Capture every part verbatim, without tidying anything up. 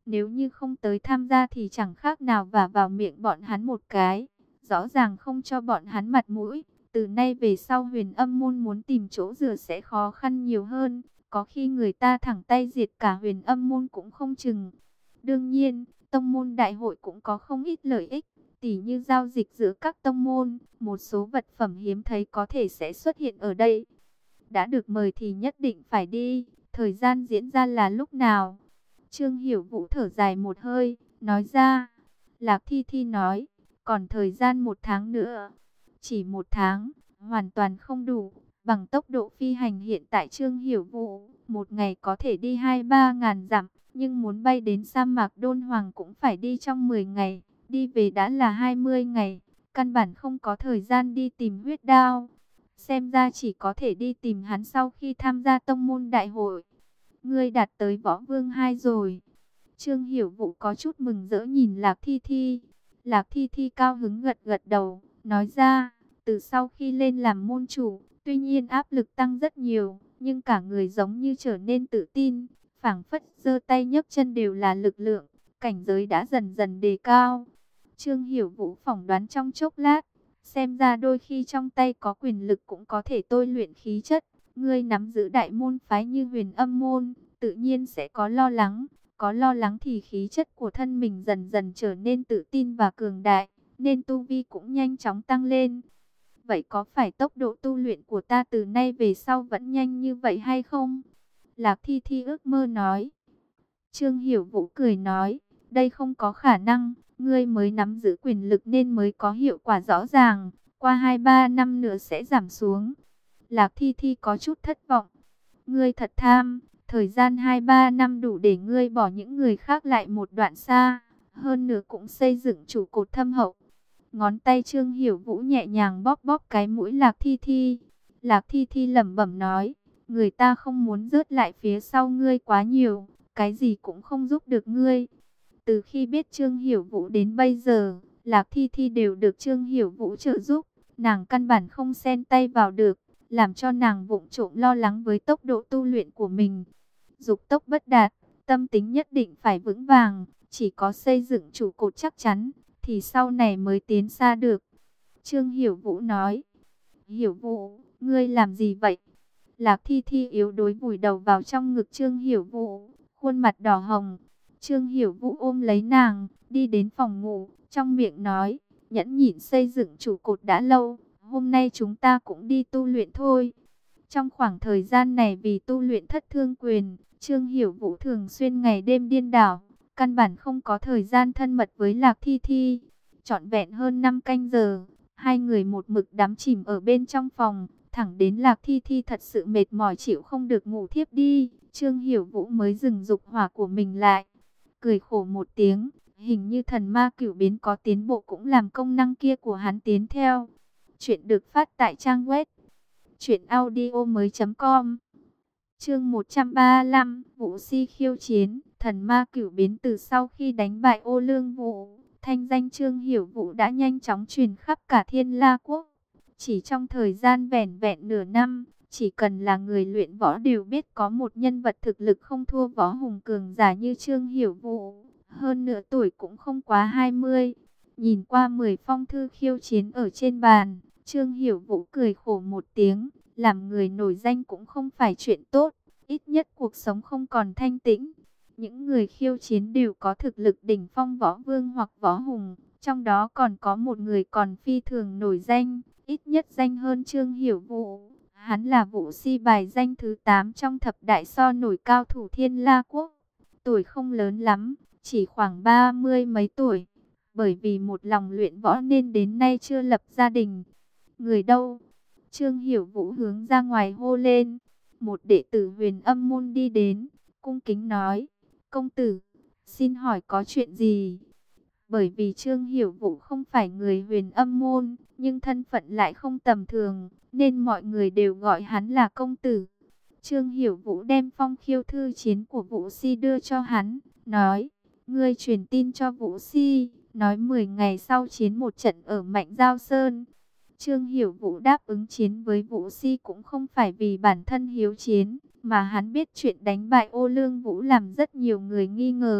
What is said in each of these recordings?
Nếu như không tới tham gia thì chẳng khác nào vả vào miệng bọn hắn một cái. Rõ ràng không cho bọn hắn mặt mũi. Từ nay về sau Huyền Âm môn muốn tìm chỗ dựa sẽ khó khăn nhiều hơn. Có khi người ta thẳng tay diệt cả Huyền Âm môn cũng không chừng. Đương nhiên, tông môn đại hội cũng có không ít lợi ích. Tỉ như giao dịch giữa các tông môn, một số vật phẩm hiếm thấy có thể sẽ xuất hiện ở đây. Đã được mời thì nhất định phải đi. Thời gian diễn ra là lúc nào? Trương Hiểu Vũ thở dài một hơi, nói ra. Lạc Thi Thi nói, còn thời gian một tháng nữa. Chỉ một tháng, hoàn toàn không đủ. Bằng tốc độ phi hành hiện tại Trương Hiểu Vũ, một ngày có thể đi hai ba ngàn dặm. Nhưng muốn bay đến sa mạc Đôn Hoàng cũng phải đi trong mười ngày. Đi về đã là hai mươi ngày. Căn bản không có thời gian đi tìm huyết đao. Xem ra chỉ có thể đi tìm hắn sau khi tham gia tông môn đại hội. Ngươi đạt tới võ vương hai rồi. Trương Hiểu Vũ có chút mừng rỡ nhìn Lạc Thi Thi. Lạc Thi Thi cao hứng gật gật đầu, nói ra, từ sau khi lên làm môn chủ, tuy nhiên áp lực tăng rất nhiều, nhưng cả người giống như trở nên tự tin, phảng phất giơ tay nhấc chân đều là lực lượng, cảnh giới đã dần dần đề cao. Trương Hiểu Vũ phỏng đoán trong chốc lát, xem ra đôi khi trong tay có quyền lực cũng có thể tôi luyện khí chất. Ngươi nắm giữ đại môn phái như Huyền Âm môn, tự nhiên sẽ có lo lắng. Có lo lắng thì khí chất của thân mình dần dần trở nên tự tin và cường đại, nên tu vi cũng nhanh chóng tăng lên. Vậy có phải tốc độ tu luyện của ta từ nay về sau vẫn nhanh như vậy hay không? Lạc Thi Thi ước mơ nói. Trương Hiểu Vũ cười nói, đây không có khả năng, ngươi mới nắm giữ quyền lực nên mới có hiệu quả rõ ràng, qua hai ba năm nữa sẽ giảm xuống. Lạc Thi Thi có chút thất vọng. Ngươi thật tham, thời gian hai ba năm đủ để ngươi bỏ những người khác lại một đoạn xa, hơn nữa cũng xây dựng trụ cột thâm hậu. Ngón tay Trương Hiểu Vũ nhẹ nhàng bóp bóp cái mũi Lạc Thi Thi. Lạc Thi Thi lẩm bẩm nói, người ta không muốn rớt lại phía sau ngươi quá nhiều, cái gì cũng không giúp được ngươi. Từ khi biết Trương Hiểu Vũ đến bây giờ, Lạc Thi Thi đều được Trương Hiểu Vũ trợ giúp, nàng căn bản không xen tay vào được, làm cho nàng vụng trộm lo lắng với tốc độ tu luyện của mình. Dục tốc bất đạt, tâm tính nhất định phải vững vàng, chỉ có xây dựng trụ cột chắc chắn, thì sau này mới tiến xa được. Trương Hiểu Vũ nói, Hiểu Vũ, ngươi làm gì vậy? Lạc Thi Thi yếu đuối vùi đầu vào trong ngực Trương Hiểu Vũ, khuôn mặt đỏ hồng. Trương Hiểu Vũ ôm lấy nàng, đi đến phòng ngủ, trong miệng nói, nhẫn nhịn xây dựng trụ cột đã lâu, hôm nay chúng ta cũng đi tu luyện thôi. Trong khoảng thời gian này vì tu luyện thất thương quyền, Trương Hiểu Vũ thường xuyên ngày đêm điên đảo, căn bản không có thời gian thân mật với Lạc Thi Thi. Trọn vẹn hơn năm canh giờ, hai người một mực đắm chìm ở bên trong phòng, thẳng đến Lạc Thi Thi thật sự mệt mỏi chịu không được ngủ thiếp đi, Trương Hiểu Vũ mới dừng dục hỏa của mình lại. Cười khổ một tiếng, hình như thần ma cửu biến có tiến bộ cũng làm công năng kia của hắn tiến theo. Chuyện được phát tại trang web truyện audio mới.com. Chương một trăm ba mươi lăm, Vũ Si khiêu chiến. Thần ma cửu biến. Từ sau khi đánh bại Ô Lương Vũ, thanh danh Trương Hiểu Vũ đã nhanh chóng truyền khắp cả Thiên La quốc. Chỉ trong thời gian vẻn vẹn nửa năm, chỉ cần là người luyện võ đều biết có một nhân vật thực lực không thua võ hùng cường giả như Trương Hiểu Vũ, hơn nửa tuổi cũng không quá hai mươi. Nhìn qua mười phong thư khiêu chiến ở trên bàn, Trương Hiểu Vũ cười khổ một tiếng, làm người nổi danh cũng không phải chuyện tốt, ít nhất cuộc sống không còn thanh tĩnh. Những người khiêu chiến đều có thực lực đỉnh phong võ vương hoặc võ hùng, trong đó còn có một người còn phi thường nổi danh, ít nhất danh hơn Trương Hiểu Vũ. Hắn là Vũ Si bài danh thứ tám trong thập đại so nổi cao thủ Thiên La quốc. Tuổi không lớn lắm, chỉ khoảng ba mươi mấy tuổi. Bởi vì một lòng luyện võ nên đến nay chưa lập gia đình. Người đâu? Trương Hiểu Vũ hướng ra ngoài hô lên. Một đệ tử Huyền Âm môn đi đến, cung kính nói, công tử, xin hỏi có chuyện gì? Bởi vì Trương Hiểu Vũ không phải người Huyền Âm môn, nhưng thân phận lại không tầm thường, nên mọi người đều gọi hắn là công tử. Trương Hiểu Vũ đem phong khiêu thư chiến của Vũ Si đưa cho hắn, nói, ngươi truyền tin cho Vũ Si, nói mười ngày sau chiến một trận ở Mạnh Giao Sơn. Trương Hiểu Vũ đáp ứng chiến với Vũ Si cũng không phải vì bản thân hiếu chiến, mà hắn biết chuyện đánh bại Ô Lương Vũ làm rất nhiều người nghi ngờ.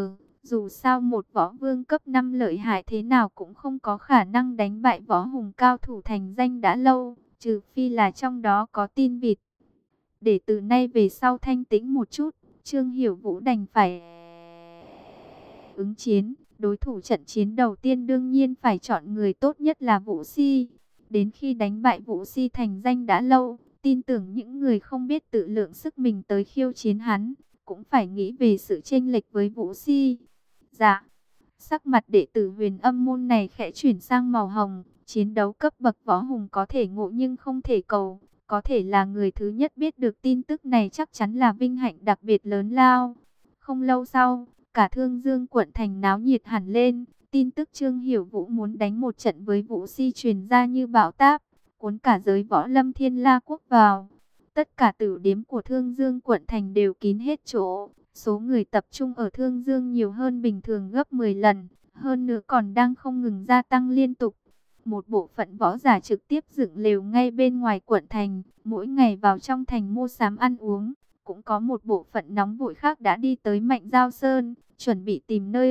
Dù sao một võ vương cấp năm lợi hại thế nào cũng không có khả năng đánh bại võ hùng cao thủ thành danh đã lâu, trừ phi là trong đó có tin vịt. Để từ nay về sau thanh tĩnh một chút, Trương Hiểu Vũ đành phải ứng chiến. Đối thủ trận chiến đầu tiên đương nhiên phải chọn người tốt nhất là Vũ Si. Đến khi đánh bại Vũ Si thành danh đã lâu, tin tưởng những người không biết tự lượng sức mình tới khiêu chiến hắn, cũng phải nghĩ về sự chênh lệch với Vũ Si. Dạ, sắc mặt đệ tử Huyền Âm môn này khẽ chuyển sang màu hồng. Chiến đấu cấp bậc võ hùng có thể ngộ nhưng không thể cầu. Có thể là người thứ nhất biết được tin tức này chắc chắn là vinh hạnh đặc biệt lớn lao. Không lâu sau, cả Thương Dương quận thành náo nhiệt hẳn lên. Tin tức Trương Hiểu Vũ muốn đánh một trận với Vũ Si truyền ra như bão táp, cuốn cả giới võ lâm Thiên La quốc vào. Tất cả tử điếm của Thương Dương quận thành đều kín hết chỗ. Số người tập trung ở Thương Dương nhiều hơn bình thường gấp mười lần, hơn nữa còn đang không ngừng gia tăng liên tục. Một bộ phận võ giả trực tiếp dựng lều ngay bên ngoài quận thành, mỗi ngày vào trong thành mua sắm ăn uống. Cũng có một bộ phận nóng vội khác đã đi tới Mạnh Giao Sơn, chuẩn bị tìm nơi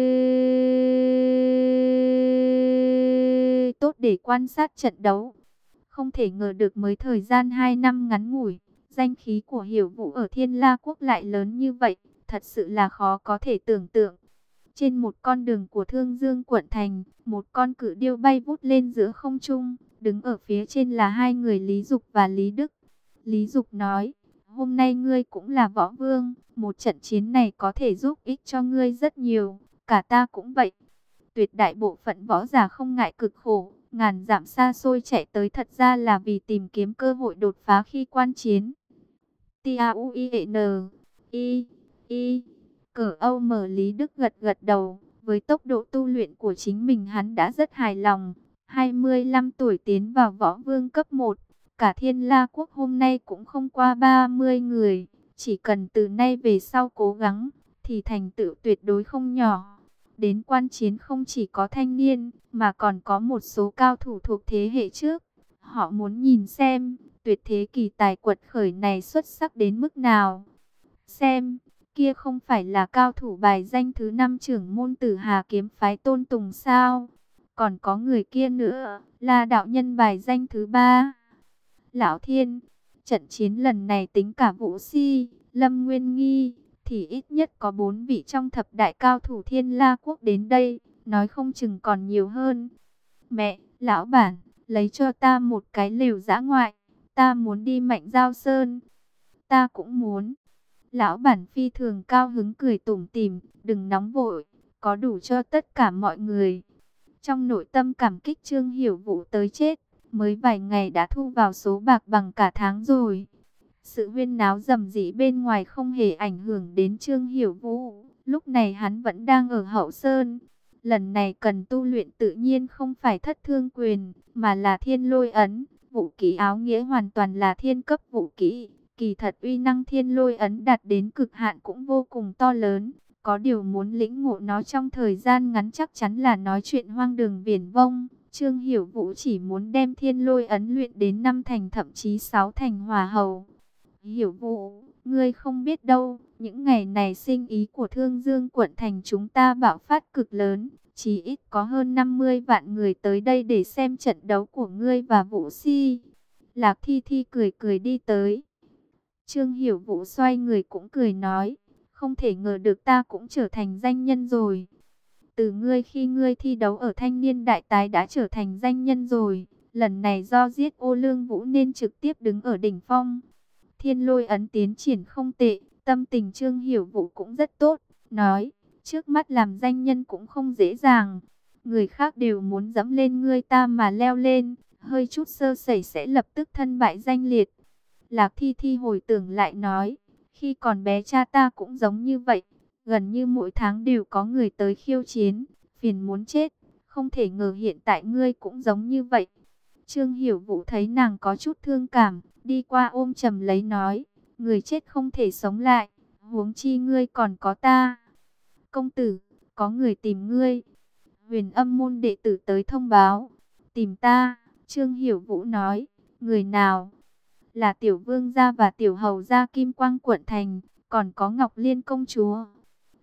tốt để quan sát trận đấu. Không thể ngờ được mới thời gian hai năm ngắn ngủi, danh khí của Hiểu Vũ ở Thiên La quốc lại lớn như vậy, thật sự là khó có thể tưởng tượng. Trên một con đường của Thương Dương quận thành, một con cự điêu bay vút lên giữa không trung, đứng ở phía trên là hai người Lý Dục và Lý Đức. Lý Dục nói: "Hôm nay ngươi cũng là võ vương, một trận chiến này có thể giúp ích cho ngươi rất nhiều, cả ta cũng vậy." Tuyệt đại bộ phận võ giả không ngại cực khổ, ngàn dặm xa xôi chạy tới thật ra là vì tìm kiếm cơ hội đột phá khi quan chiến. T-A-U-I-E-N I I Cờ Âu mở Lý Đức gật gật đầu, với tốc độ tu luyện của chính mình hắn đã rất hài lòng. hai mươi lăm tuổi tiến vào võ vương cấp một, cả Thiên La quốc hôm nay cũng không qua ba mươi người, chỉ cần từ nay về sau cố gắng, thì thành tựu tuyệt đối không nhỏ. Đến quan chiến không chỉ có thanh niên, mà còn có một số cao thủ thuộc thế hệ trước. Họ muốn nhìn xem, tuyệt thế kỳ tài quật khởi này xuất sắc đến mức nào. Xem, kia không phải là cao thủ bài danh thứ năm trưởng môn Tử Hà kiếm phái Tôn Tùng sao? Còn có người kia nữa, là đạo nhân bài danh thứ ba. Lão Thiên, trận chiến lần này tính cả Vũ Si, Lâm Nguyên Nghi, thì ít nhất có bốn vị trong thập đại cao thủ Thiên La quốc đến đây, nói không chừng còn nhiều hơn. Mẹ, lão bản, lấy cho ta một cái lều dã ngoại, ta muốn đi Mạnh Giao Sơn. Ta cũng muốn. Lão bản phi thường cao hứng cười tủm tỉm, đừng nóng vội, có đủ cho tất cả mọi người. Trong nội tâm cảm kích Trương Hiểu Vũ tới chết, mới vài ngày đã thu vào số bạc bằng cả tháng rồi. Sự huyên náo rầm rĩ bên ngoài không hề ảnh hưởng đến Trương Hiểu Vũ, lúc này hắn vẫn đang ở Hậu Sơn. Lần này cần tu luyện tự nhiên không phải Thất Thương Quyền, mà là Thiên Lôi Ấn, vũ khí áo nghĩa hoàn toàn là thiên cấp vũ khí. Kỳ thật uy năng Thiên Lôi Ấn đạt đến cực hạn cũng vô cùng to lớn, có điều muốn lĩnh ngộ nó trong thời gian ngắn chắc chắn là nói chuyện hoang đường viển vông. Trương Hiểu Vũ chỉ muốn đem Thiên Lôi Ấn luyện đến năm thành thậm chí sáu thành hỏa hầu. Hiểu Vũ, ngươi không biết đâu, những ngày này sinh ý của Thương Dương quận thành chúng ta bạo phát cực lớn, chỉ ít có hơn năm mươi vạn người tới đây để xem trận đấu của ngươi và Vũ Si. Lạc Thi Thi cười cười đi tới. Trương Hiểu Vũ xoay người cũng cười nói, không thể ngờ được ta cũng trở thành danh nhân rồi. Từ ngươi khi ngươi thi đấu ở Thanh Niên Đại Tái đã trở thành danh nhân rồi, lần này do giết Ô Lương Vũ nên trực tiếp đứng ở đỉnh phong. Thiên Lôi Ấn tiến triển không tệ, tâm tình Trương Hiểu Vũ cũng rất tốt, nói, trước mắt làm danh nhân cũng không dễ dàng. Người khác đều muốn dẫm lên ngươi ta mà leo lên, hơi chút sơ sẩy sẽ lập tức thân bại danh liệt. Lạc Thi Thi hồi tưởng lại nói, khi còn bé cha ta cũng giống như vậy, gần như mỗi tháng đều có người tới khiêu chiến, phiền muốn chết, không thể ngờ hiện tại ngươi cũng giống như vậy. Trương Hiểu Vũ thấy nàng có chút thương cảm, đi qua ôm chầm lấy nói, người chết không thể sống lại, huống chi ngươi còn có ta. Công tử, có người tìm ngươi. Huyền Âm môn đệ tử tới thông báo, tìm ta. Trương Hiểu Vũ nói, người nào? Là Tiểu Vương gia và Tiểu Hầu gia Kim Quang quận thành, còn có Ngọc Liên công chúa.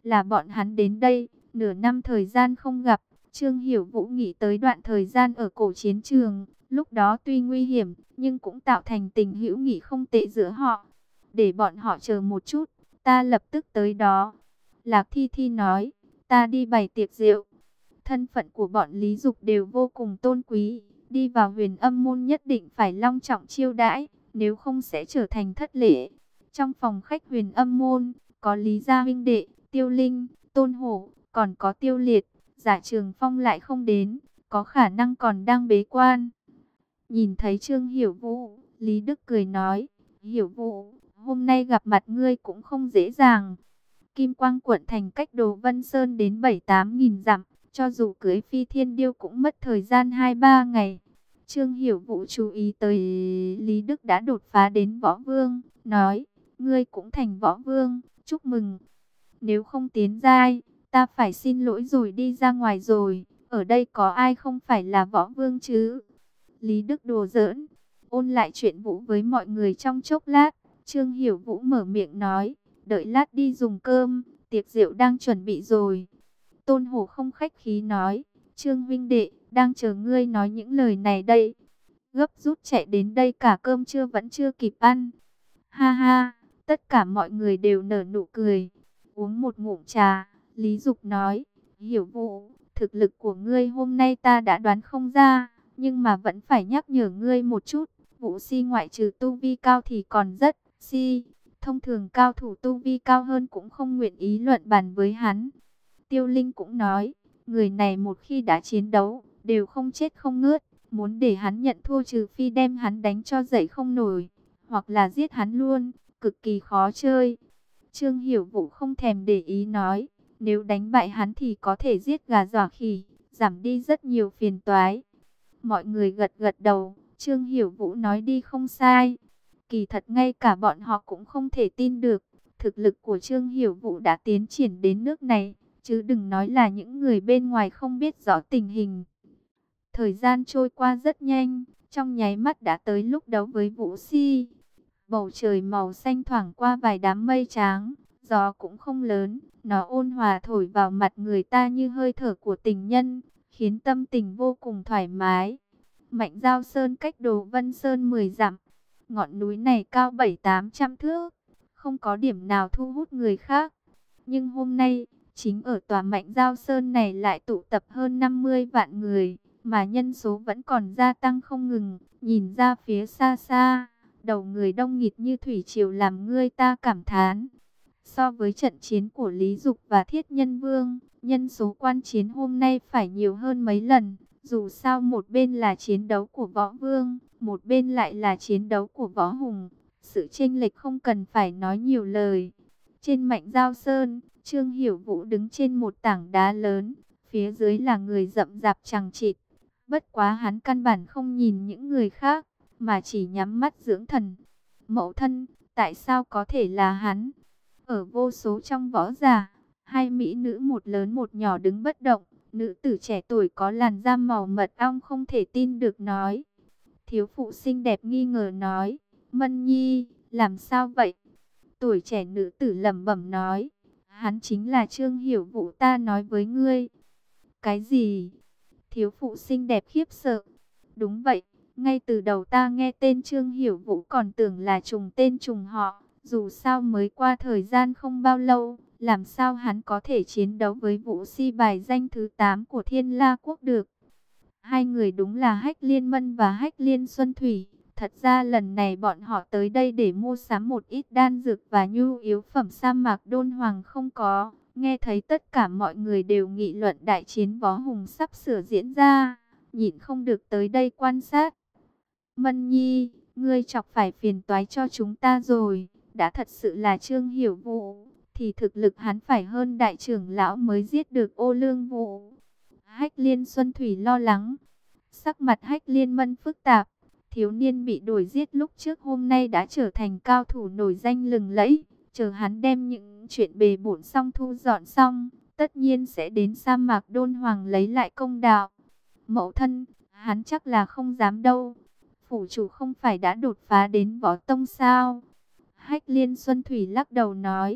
là bọn hắn đến đây, nửa năm thời gian không gặp. Trương Hiểu Vũ nghĩ tới đoạn thời gian ở cổ chiến trường, lúc đó tuy nguy hiểm, nhưng cũng tạo thành tình hữu nghị không tệ giữa họ. Để bọn họ chờ một chút, ta lập tức tới đó. Lạc Thi Thi nói, ta đi bày tiệc rượu. Thân phận của bọn Lý Dục đều vô cùng tôn quý, đi vào Huyền Âm môn nhất định phải long trọng chiêu đãi, nếu không sẽ trở thành thất lễ. Trong phòng khách Huyền Âm môn, có Lý gia huynh đệ, Tiêu Linh, Tôn Hổ, còn có Tiêu Liệt. Giả Trường Phong lại không đến, có khả năng còn đang bế quan. Nhìn thấy Trương Hiểu Vũ, Lý Đức cười nói, Hiểu Vũ, hôm nay gặp mặt ngươi cũng không dễ dàng. Kim Quang quận thành cách Đồ Vân Sơn đến bảy tám nghìn dặm, cho dù cưới Phi Thiên Điêu cũng mất thời gian hai ba ngày. Trương Hiểu Vũ chú ý tới Lý Đức đã đột phá đến võ vương, nói, ngươi cũng thành võ vương, chúc mừng. Nếu không tiến giai, ta phải xin lỗi rồi đi ra ngoài rồi, ở đây có ai không phải là võ vương chứ? Lý Đức đùa giỡn, ôn lại chuyện Vũ với mọi người trong chốc lát, Trương Hiểu Vũ mở miệng nói, đợi lát đi dùng cơm, tiệc rượu đang chuẩn bị rồi. Tôn Hổ không khách khí nói, Trương huynh đệ, đang chờ ngươi nói những lời này đây. Gấp rút chạy đến đây cả cơm trưa vẫn chưa kịp ăn. Ha ha, tất cả mọi người đều nở nụ cười. Uống một ngụm trà, Lý Dục nói, Hiểu Vũ, thực lực của ngươi hôm nay ta đã đoán không ra, nhưng mà vẫn phải nhắc nhở ngươi một chút. Vũ Si ngoại trừ tu vi cao thì còn rất si. Thông thường cao thủ tu vi cao hơn cũng không nguyện ý luận bàn với hắn. Tiêu Linh cũng nói, người này một khi đã chiến đấu, đều không chết không ngớt. Muốn để hắn nhận thua trừ phi đem hắn đánh cho dậy không nổi, hoặc là giết hắn luôn, cực kỳ khó chơi. Trương Hiểu Vũ không thèm để ý nói, nếu đánh bại hắn thì có thể giết gà dọa khỉ, giảm đi rất nhiều phiền toái. Mọi người gật gật đầu, Trương Hiểu Vũ nói đi không sai. Kỳ thật ngay cả bọn họ cũng không thể tin được, thực lực của Trương Hiểu Vũ đã tiến triển đến nước này, chứ đừng nói là những người bên ngoài không biết rõ tình hình. Thời gian trôi qua rất nhanh, trong nháy mắt đã tới lúc đấu với Vũ Si. Bầu trời màu xanh thoảng qua vài đám mây trắng, gió cũng không lớn, nó ôn hòa thổi vào mặt người ta như hơi thở của tình nhân, khiến tâm tình vô cùng thoải mái. Mạnh Giao Sơn cách Đồ Vân Sơn mười dặm, ngọn núi này cao bảy tám trăm thước, không có điểm nào thu hút người khác. Nhưng hôm nay, chính ở tòa Mạnh Giao Sơn này lại tụ tập hơn năm mươi vạn người, mà nhân số vẫn còn gia tăng không ngừng. Nhìn ra phía xa xa, đầu người đông nghịt như thủy triều làm người ta cảm thán. So với trận chiến của Lý Dục và Thiết Nhân Vương, nhân số quan chiến hôm nay phải nhiều hơn mấy lần. Dù sao một bên là chiến đấu của võ vương, một bên lại là chiến đấu của võ hùng. Sự chênh lệch không cần phải nói nhiều lời. Trên Mạnh Giao Sơn, Trương Hiểu Vũ đứng trên một tảng đá lớn, phía dưới là người rậm rạp chằng chịt. Bất quá hắn căn bản không nhìn những người khác, mà chỉ nhắm mắt dưỡng thần. Mẫu thân, tại sao có thể là hắn? Ở vô số trong võ giả, hai mỹ nữ một lớn một nhỏ đứng bất động. Nữ tử trẻ tuổi có làn da màu mật ong không thể tin được nói. Thiếu phụ xinh đẹp nghi ngờ nói, Mân Nhi, làm sao vậy? Tuổi trẻ nữ tử lẩm bẩm nói, hắn chính là Trương Hiểu Vũ ta nói với ngươi. Cái gì? Thiếu phụ xinh đẹp khiếp sợ. Đúng vậy, ngay từ đầu ta nghe tên Trương Hiểu Vũ còn tưởng là trùng tên trùng họ. Dù sao mới qua thời gian không bao lâu, làm sao hắn có thể chiến đấu với Vũ Si bài danh thứ tám của Thiên La Quốc được? Hai người đúng là Hách Liên Mân và Hách Liên Xuân Thủy. Thật ra lần này bọn họ tới đây để mua sắm một ít đan dược và nhu yếu phẩm sa mạc Đôn Hoàng không có. Nghe thấy tất cả mọi người đều nghị luận đại chiến võ hùng sắp sửa diễn ra, nhịn không được tới đây quan sát. Mân Nhi, ngươi chọc phải phiền toái cho chúng ta rồi. Đã thật sự là Trương Hiểu Vũ, thì thực lực hắn phải hơn đại trưởng lão mới giết được Ô Lương Vũ. Hách Liên Xuân Thủy lo lắng. Sắc mặt Hách Liên Mân phức tạp. Thiếu niên bị đuổi giết lúc trước hôm nay đã trở thành cao thủ nổi danh lừng lẫy. Chờ hắn đem những chuyện bề bộn xong thu dọn xong, tất nhiên sẽ đến sa mạc Đôn Hoàng lấy lại công đạo. Mẫu thân, hắn chắc là không dám đâu. Phủ chủ không phải đã đột phá đến võ tông sao? Hách Liên Xuân Thủy lắc đầu nói,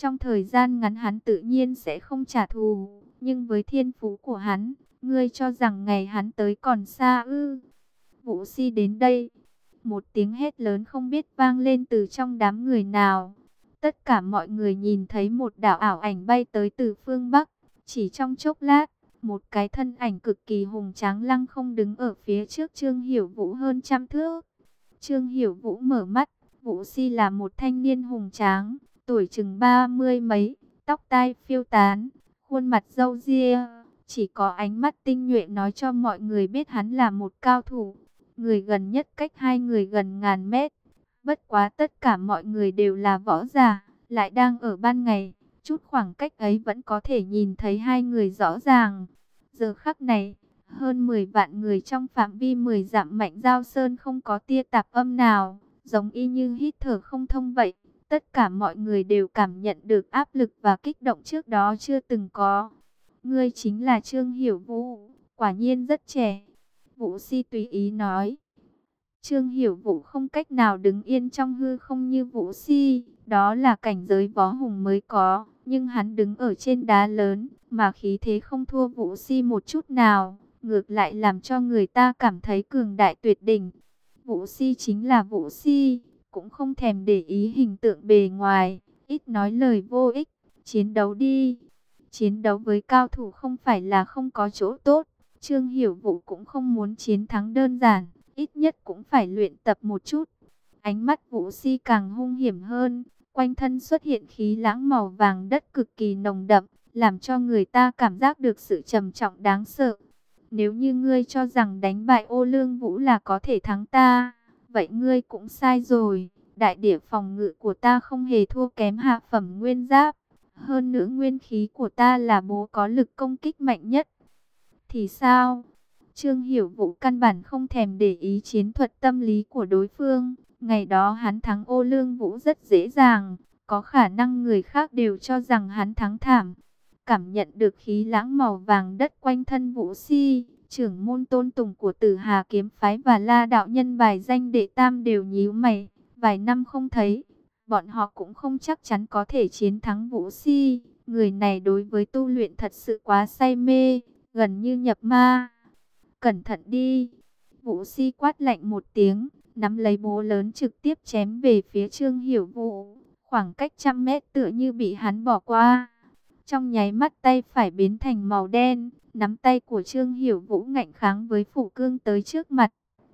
Trong thời gian ngắn hắn tự nhiên sẽ không trả thù, nhưng với thiên phú của hắn, ngươi cho rằng ngày hắn tới còn xa ư? Vũ Si đến đây. Một tiếng hét lớn không biết vang lên từ trong đám người nào. Tất cả mọi người nhìn thấy một đạo ảo ảnh bay tới từ phương Bắc. Chỉ trong chốc lát, một cái thân ảnh cực kỳ hùng tráng lăng không đứng ở phía trước Trương Hiểu Vũ hơn trăm thước. Trương Hiểu Vũ mở mắt, Vũ Si là một thanh niên hùng tráng, tuổi chừng ba mươi mấy, tóc tai phiêu tán, khuôn mặt râu ria, chỉ có ánh mắt tinh nhuệ nói cho mọi người biết hắn là một cao thủ. Người gần nhất cách hai người gần ngàn mét. Bất quá tất cả mọi người đều là võ giả, lại đang ở ban ngày, chút khoảng cách ấy vẫn có thể nhìn thấy hai người rõ ràng. Giờ khắc này, hơn mười vạn người trong phạm vi mười dặm Mạnh Giao Sơn không có tia tạp âm nào, giống y như hít thở không thông vậy. Tất cả mọi người đều cảm nhận được áp lực và kích động trước đó chưa từng có. Ngươi chính là Trương Hiểu Vũ, quả nhiên rất trẻ. Vũ Si tùy ý nói. Trương Hiểu Vũ không cách nào đứng yên trong hư không như Vũ Si, đó là cảnh giới võ hùng mới có, nhưng hắn đứng ở trên đá lớn, mà khí thế không thua Vũ Si một chút nào, ngược lại làm cho người ta cảm thấy cường đại tuyệt đỉnh. Vũ Si chính là Vũ Si, cũng không thèm để ý hình tượng bề ngoài, ít nói lời vô ích, chiến đấu đi. Chiến đấu với cao thủ không phải là không có chỗ tốt, Trương Hiểu Vũ cũng không muốn chiến thắng đơn giản, ít nhất cũng phải luyện tập một chút. Ánh mắt Vũ Si càng hung hiểm hơn, quanh thân xuất hiện khí lãng màu vàng đất cực kỳ nồng đậm, làm cho người ta cảm giác được sự trầm trọng đáng sợ. Nếu như ngươi cho rằng đánh bại Ô Lương Vũ là có thể thắng ta, vậy ngươi cũng sai rồi. Đại địa phòng ngự của ta không hề thua kém hạ phẩm nguyên giáp. Hơn nữa nguyên khí của ta là bố có lực công kích mạnh nhất. Thì sao? Trương Hiểu Vũ căn bản không thèm để ý chiến thuật tâm lý của đối phương. Ngày đó hắn thắng Ô Lương Vũ rất dễ dàng. Có khả năng người khác đều cho rằng hắn thắng thảm. Cảm nhận được khí lãng màu vàng đất quanh thân Vũ Si, trưởng môn tôn tùng của Tử Hà kiếm phái và La đạo nhân bài danh đệ tam đều nhíu mày. Vài năm không thấy, bọn họ cũng không chắc chắn có thể chiến thắng Vũ Si. Người này đối với tu luyện thật sự quá say mê, gần như nhập ma. Cẩn thận đi. Vũ Si quát lạnh một tiếng, nắm lấy búa lớn trực tiếp chém về phía Trương Hiểu Vũ. Khoảng cách trăm mét tựa như bị hắn bỏ qua. Trong nháy mắt tay phải biến thành màu đen, nắm tay của Trương Hiểu Vũ ngạnh kháng với phủ cương tới trước mặt.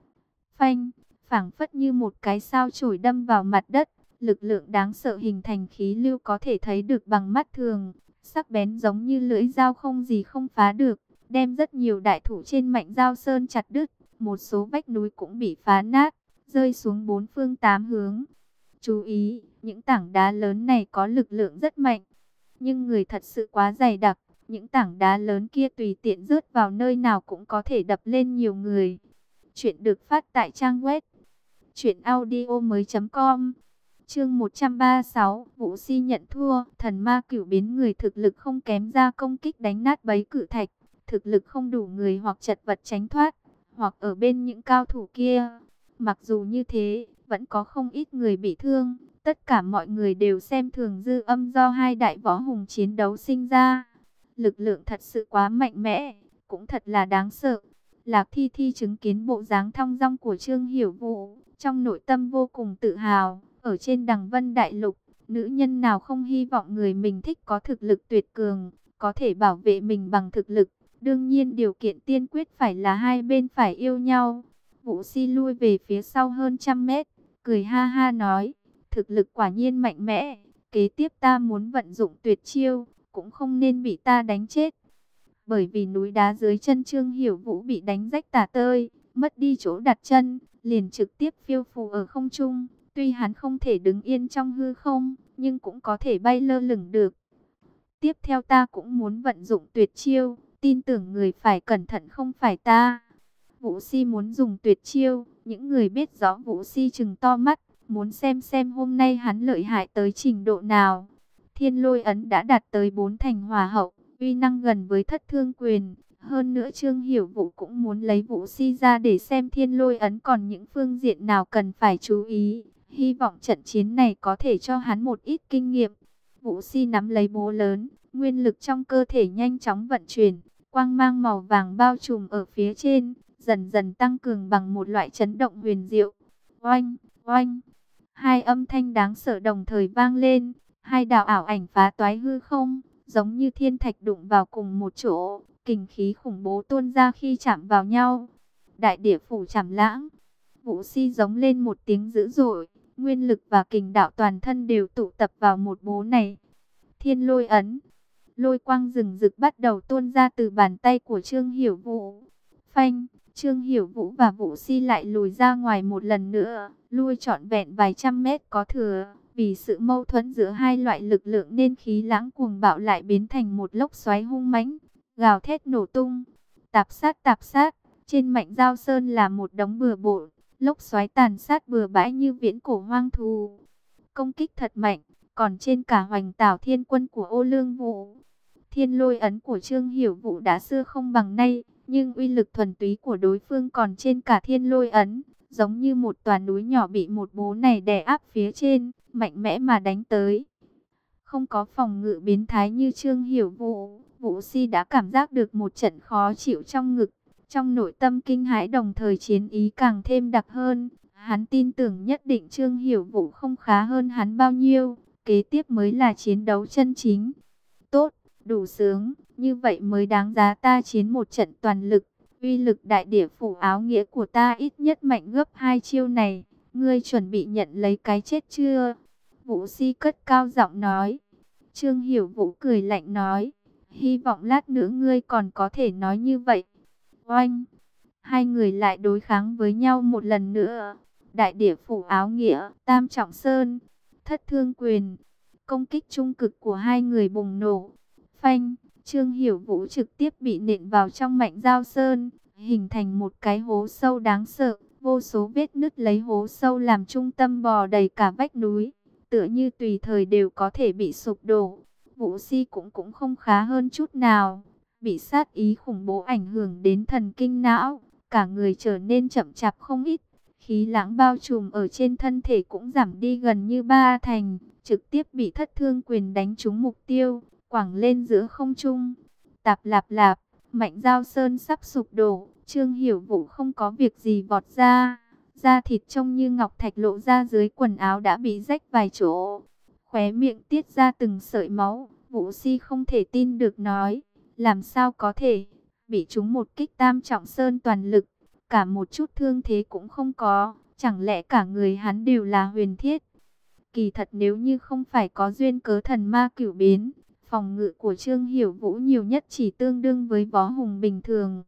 Phanh, phảng phất như một cái sao chổi đâm vào mặt đất. Lực lượng đáng sợ hình thành khí lưu có thể thấy được bằng mắt thường, sắc bén giống như lưỡi dao không gì không phá được, đem rất nhiều đại thủ trên Mạnh Giao Sơn chặt đứt, một số vách núi cũng bị phá nát, rơi xuống bốn phương tám hướng. Chú ý, những tảng đá lớn này có lực lượng rất mạnh, nhưng người thật sự quá dày đặc, những tảng đá lớn kia tùy tiện rớt vào nơi nào cũng có thể đập lên nhiều người. Chuyện được phát tại trang web truyện audio mới chấm com. Chương một trăm ba mươi sáu, Vũ Si nhận thua, thần ma cửu biến người thực lực không kém ra công kích đánh nát bấy cự thạch, thực lực không đủ người hoặc chật vật tránh thoát, hoặc ở bên những cao thủ kia. Mặc dù như thế, vẫn có không ít người bị thương, tất cả mọi người đều xem thường dư âm do hai đại võ hùng chiến đấu sinh ra. Lực lượng thật sự quá mạnh mẽ, cũng thật là đáng sợ. Lạc Thi Thi chứng kiến bộ dáng thong dong của Trương Hiểu Vũ, trong nội tâm vô cùng tự hào. Ở trên Đằng Vân Đại Lục, nữ nhân nào không hy vọng người mình thích có thực lực tuyệt cường, có thể bảo vệ mình bằng thực lực. Đương nhiên điều kiện tiên quyết phải là hai bên phải yêu nhau. Vũ Si lui về phía sau hơn trăm mét, cười ha ha nói, thực lực quả nhiên mạnh mẽ. Kế tiếp ta muốn vận dụng tuyệt chiêu, cũng không nên bị ta đánh chết. Bởi vì núi đá dưới chân Trương Hiểu Vũ bị đánh rách tả tơi, mất đi chỗ đặt chân, liền trực tiếp phiêu phù ở không trung. Tuy hắn không thể đứng yên trong hư không, nhưng cũng có thể bay lơ lửng được. Tiếp theo ta cũng muốn vận dụng tuyệt chiêu, tin tưởng người phải cẩn thận không phải ta. Vũ Si muốn dùng tuyệt chiêu, những người biết rõ Vũ Si trừng to mắt, muốn xem xem hôm nay hắn lợi hại tới trình độ nào. Thiên Lôi ấn đã đạt tới bốn thành hỏa hậu, uy năng gần với Thất Thương quyền. Hơn nữa Trương Hiểu Vũ cũng muốn lấy Vũ Si ra để xem Thiên Lôi ấn còn những phương diện nào cần phải chú ý. Hy vọng trận chiến này có thể cho hắn một ít kinh nghiệm. Vũ Si nắm lấy búa lớn, nguyên lực trong cơ thể nhanh chóng vận chuyển, quang mang màu vàng bao trùm ở phía trên, dần dần tăng cường bằng một loại chấn động huyền diệu. Oanh, oanh, hai âm thanh đáng sợ đồng thời vang lên, hai đạo ảo ảnh phá toái hư không, giống như thiên thạch đụng vào cùng một chỗ, kình khí khủng bố tuôn ra khi chạm vào nhau. Đại địa phủ trảm lãng, Vũ Si giống lên một tiếng dữ dội, nguyên lực và kình đạo toàn thân đều tụ tập vào một búa này. Thiên lôi ấn, lôi quang rừng rực bắt đầu tuôn ra từ bàn tay của Trương Hiểu Vũ. Phanh, Trương Hiểu Vũ và Vũ Si lại lùi ra ngoài một lần nữa, lui trọn vẹn vài trăm mét có thừa. Vì sự mâu thuẫn giữa hai loại lực lượng nên khí lãng cuồng bạo lại biến thành một lốc xoáy hung mãnh, gào thét nổ tung. Tạp sát tạp sát, trên Mạnh Giao Sơn là một đống bừa bộn, lốc xoáy tàn sát bừa bãi như viễn cổ hoang thú. Công kích thật mạnh, còn trên cả Hoành Tảo Thiên Quân của Ô Lương Vũ. Thiên lôi ấn của Trương Hiểu Vũ đã xưa không bằng nay, nhưng uy lực thuần túy của đối phương còn trên cả thiên lôi ấn, giống như một tòa núi nhỏ bị một búa này đè áp phía trên, mạnh mẽ mà đánh tới. Không có phòng ngự biến thái như Trương Hiểu Vũ, Vũ Si đã cảm giác được một trận khó chịu trong ngực, trong nội tâm kinh hãi đồng thời chiến ý càng thêm đặc hơn. Hắn tin tưởng nhất định Trương Hiểu Vũ không khá hơn hắn bao nhiêu, kế tiếp mới là chiến đấu chân chính. Tốt, đủ sướng, như vậy mới đáng giá ta chiến một trận toàn lực. Uy lực đại địa phủ áo nghĩa của ta ít nhất mạnh gấp hai chiêu này. Ngươi chuẩn bị nhận lấy cái chết chưa? Vũ Si cất cao giọng nói. Trương Hiểu Vũ cười lạnh nói. Hy vọng lát nữa ngươi còn có thể nói như vậy. Oanh! Hai người lại đối kháng với nhau một lần nữa. Đại địa phủ áo nghĩa, Tam Trọng Sơn, Thất Thương Quyền. Công kích trung cực của hai người bùng nổ. Phanh! Trương Hiểu Vũ trực tiếp bị nện vào trong Mạnh Giao Sơn, hình thành một cái hố sâu đáng sợ, vô số vết nứt lấy hố sâu làm trung tâm bò đầy cả vách núi, tựa như tùy thời đều có thể bị sụp đổ. Vũ Si cũng cũng không khá hơn chút nào, bị sát ý khủng bố ảnh hưởng đến thần kinh não, cả người trở nên chậm chạp không ít, khí lãng bao trùm ở trên thân thể cũng giảm đi gần như ba thành, trực tiếp bị Thất Thương Quyền đánh trúng mục tiêu, quẳng lên giữa không trung. Tạp lạp lạp, Mạnh Giao Sơn sắp sụp đổ, Trương Hiểu Vũ không có việc gì vọt ra, da thịt trông như ngọc thạch lộ ra dưới quần áo đã bị rách vài chỗ, khóe miệng tiết ra từng sợi máu. Vũ Si không thể tin được nói, làm sao có thể, bị trúng một kích Tam Trọng Sơn toàn lực, cả một chút thương thế cũng không có, chẳng lẽ cả người hắn đều là huyền thiết? Kỳ thật nếu như không phải có duyên cớ thần ma cửu biến, phòng ngự của Trương Hiểu Vũ nhiều nhất chỉ tương đương với võ hùng bình thường.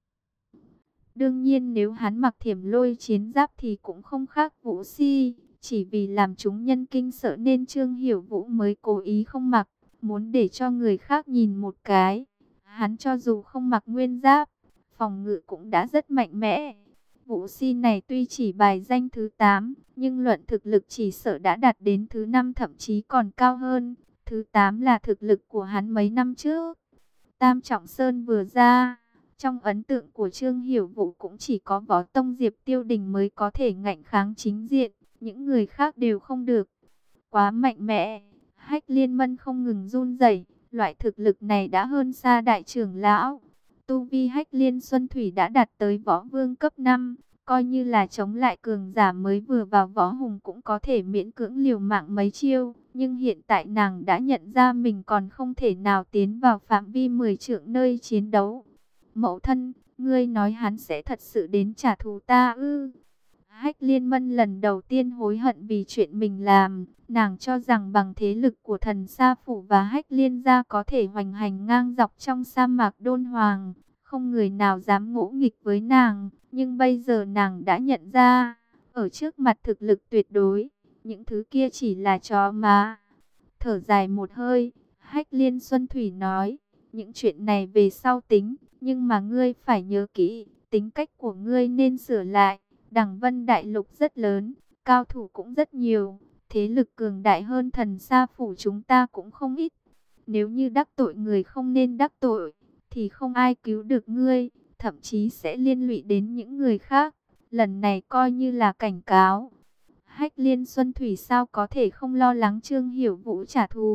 Đương nhiên nếu hắn mặc Thiểm Lôi chiến giáp thì cũng không khác Vũ Si, chỉ vì làm chúng nhân kinh sợ nên Trương Hiểu Vũ mới cố ý không mặc, muốn để cho người khác nhìn một cái. Hắn cho dù không mặc nguyên giáp, phòng ngự cũng đã rất mạnh mẽ. Vũ Si này tuy chỉ bài danh thứ tám, nhưng luận thực lực chỉ sợ đã đạt đến thứ năm thậm chí còn cao hơn. Thứ tám là thực lực của hắn mấy năm trước. Tam Trọng Sơn vừa ra, trong ấn tượng của Trương Hiểu Vũ cũng chỉ có Võ Tông Diệp Tiêu Đình mới có thể ngạnh kháng chính diện, những người khác đều không được. Quá mạnh mẽ, Hách Liên Mân không ngừng run rẩy, loại thực lực này đã hơn xa đại trưởng lão. Tu vi Hách Liên Xuân Thủy đã đạt tới võ vương cấp năm, coi như là chống lại cường giả mới vừa vào võ hùng cũng có thể miễn cưỡng liều mạng mấy chiêu. Nhưng hiện tại nàng đã nhận ra mình còn không thể nào tiến vào phạm vi mười trượng nơi chiến đấu. Mẫu thân, ngươi nói hắn sẽ thật sự đến trả thù ta ư? Hách Liên Mân lần đầu tiên hối hận vì chuyện mình làm. Nàng cho rằng bằng thế lực của thần Sa Phủ và Hách Liên gia có thể hoành hành ngang dọc trong sa mạc Đôn Hoàng. Không người nào dám ngỗ nghịch với nàng. Nhưng bây giờ nàng đã nhận ra, ở trước mặt thực lực tuyệt đối, những thứ kia chỉ là trò mà. Thở dài một hơi, Hách Liên Xuân Thủy nói, những chuyện này về sau tính, nhưng mà ngươi phải nhớ kỹ, tính cách của ngươi nên sửa lại. Đằng Vân Đại Lục rất lớn, cao thủ cũng rất nhiều, thế lực cường đại hơn thần Sa Phủ chúng ta cũng không ít. Nếu như đắc tội người không nên đắc tội, thì không ai cứu được ngươi, thậm chí sẽ liên lụy đến những người khác. Lần này coi như là cảnh cáo. Hách Liên Xuân Thủy sao có thể không lo lắng Trương Hiểu Vũ trả thù.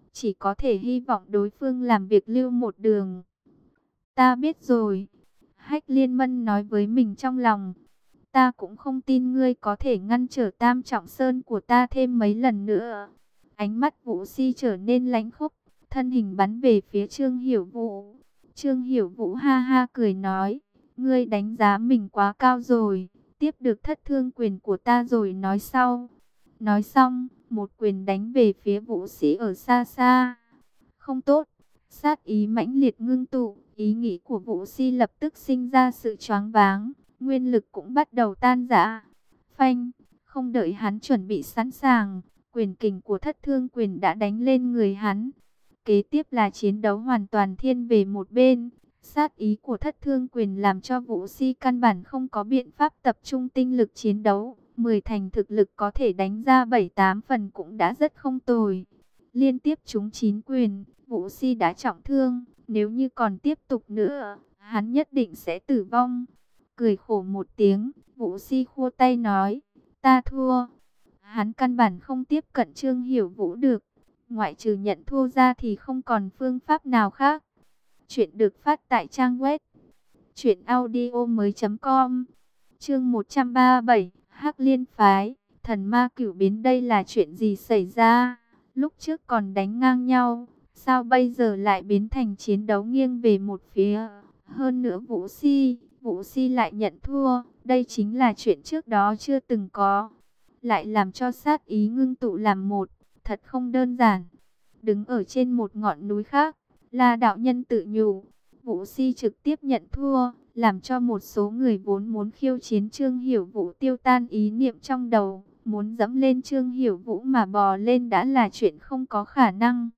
chỉ có thể hy vọng đối phương làm việc lưu một đường. Ta biết rồi, Hách Liên Mân nói với mình trong lòng. Ta cũng không tin ngươi có thể ngăn trở Tam Trọng Sơn của ta thêm mấy lần nữa. Ánh mắt Vũ Si trở nên lãnh khốc, thân hình bắn về phía Trương Hiểu Vũ. Trương Hiểu Vũ ha ha cười nói, ngươi đánh giá mình quá cao rồi, tiếp được thất thương quyền của ta rồi nói sau. Nói xong, một quyền đánh về phía Vũ Si ở xa xa. Không tốt, sát ý mãnh liệt ngưng tụ, ý nghĩ của Vũ Si lập tức sinh ra sự choáng váng, nguyên lực cũng bắt đầu tan rã. Phanh, không đợi hắn chuẩn bị sẵn sàng, quyền kình của thất thương quyền đã đánh lên người hắn. Kế tiếp là chiến đấu hoàn toàn thiên về một bên. Sát ý của thất thương quyền làm cho Vũ Si căn bản không có biện pháp tập trung tinh lực chiến đấu. Mười thành thực lực có thể đánh ra bảy tám phần cũng đã rất không tồi. Liên tiếp trúng chín quyền, Vũ Si đã trọng thương. Nếu như còn tiếp tục nữa, hắn nhất định sẽ tử vong. Cười khổ một tiếng, Vũ Si khua tay nói, ta thua. Hắn căn bản không tiếp cận Trương Hiểu Vũ được. Ngoại trừ nhận thua ra thì không còn phương pháp nào khác. Chuyện được phát tại trang web truyện audio mới chấm com. Chương một trăm ba mươi bảy, Hắc Liên phái, thần ma cửu biến, đây là chuyện gì xảy ra? Lúc trước còn đánh ngang nhau, sao bây giờ lại biến thành chiến đấu nghiêng về một phía? Hơn nữa Vũ Si, Vũ Si lại nhận thua, đây chính là chuyện trước đó chưa từng có. Lại làm cho sát ý ngưng tụ làm một, thật không đơn giản. Đứng ở trên một ngọn núi khác, La đạo nhân tự nhủ, Vũ Si trực tiếp nhận thua, làm cho một số người vốn muốn khiêu chiến Trương Hiểu Vũ tiêu tan ý niệm trong đầu, muốn dẫm lên Trương Hiểu Vũ mà bò lên đã là chuyện không có khả năng.